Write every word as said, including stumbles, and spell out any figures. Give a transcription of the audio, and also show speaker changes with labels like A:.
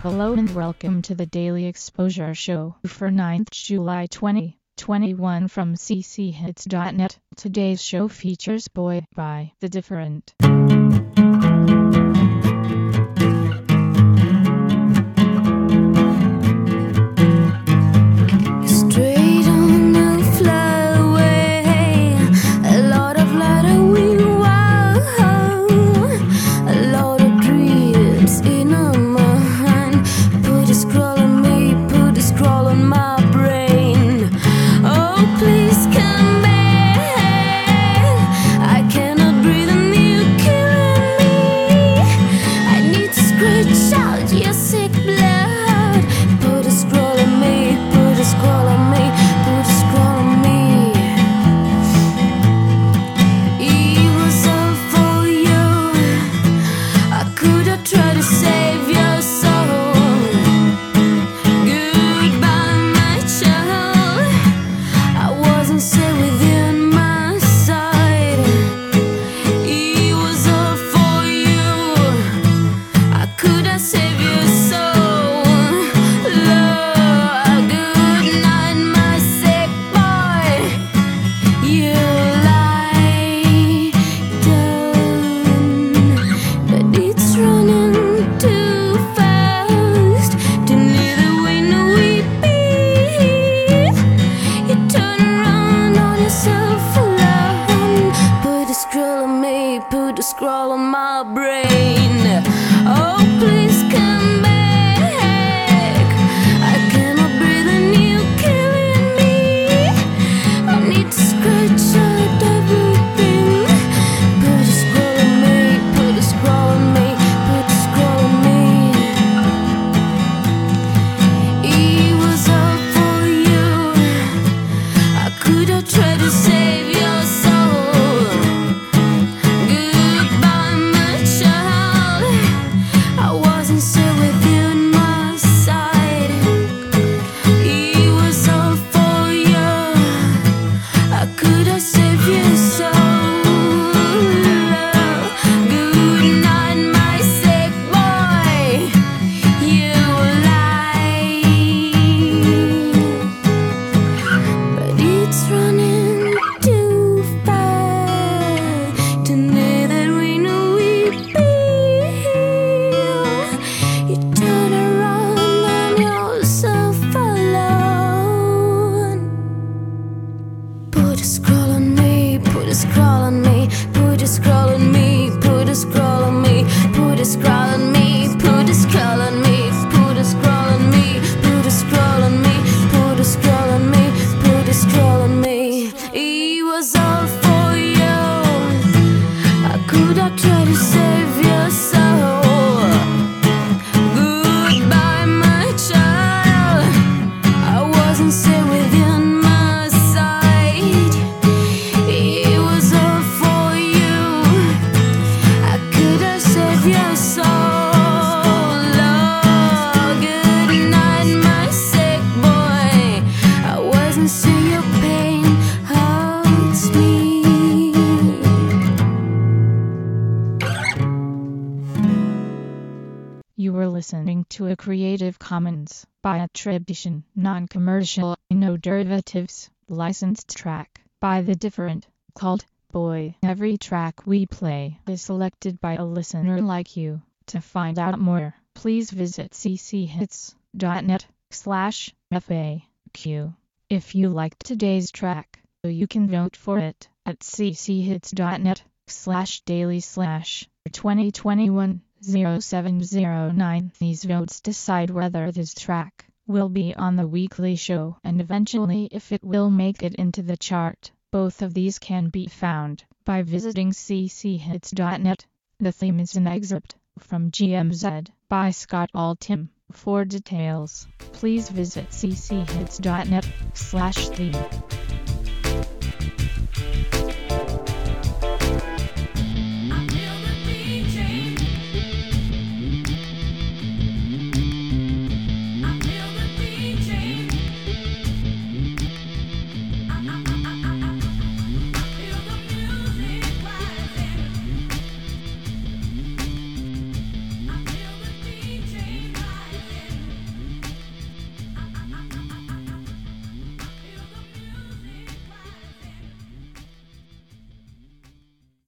A: Hello and welcome to the Daily Exposure Show for ninth July twenty twenty-one from c c hits dot net. Today's show features Boy by The Different.
B: Put a scroll on my brain. Oh, please come back. I cannot breathe and you killing me. I need to scratch out everything. Put a scroll on me, put a scroll on me, put a scroll on me. It was all for you. I could have tried to save your soul. Put a scroll on me, put a scroll on me, put a scroll on me, put a scroll on me, put a scroll on me, put a scroll on me, put a scroll on me, put a scroll on me, put a scroll on me, put a scroll on me. It was all for you. I could have tried to save your soul. Goodbye, my child. I wasn't safe within my sight. Your soul, oh, good night, my sick boy. I wasn't sure your pain hurts me.
A: You were listening to a Creative Commons by attribution, non-commercial, no derivatives, licensed track by The Different, called Boy. Every track we play is selected by a listener like you. To find out more, please visit c c hits dot net slash F A Q. If you liked today's track, you can vote for it at c c hits dot net slash daily slash twenty twenty-one oh seven oh nine. These votes decide whether this track will be on the weekly show and eventually if it will make it into the chart. Both of these can be found by visiting c c hits dot net. The theme is an excerpt from G M Z by Scott Altham. For details, please visit c c hits dot net slash theme.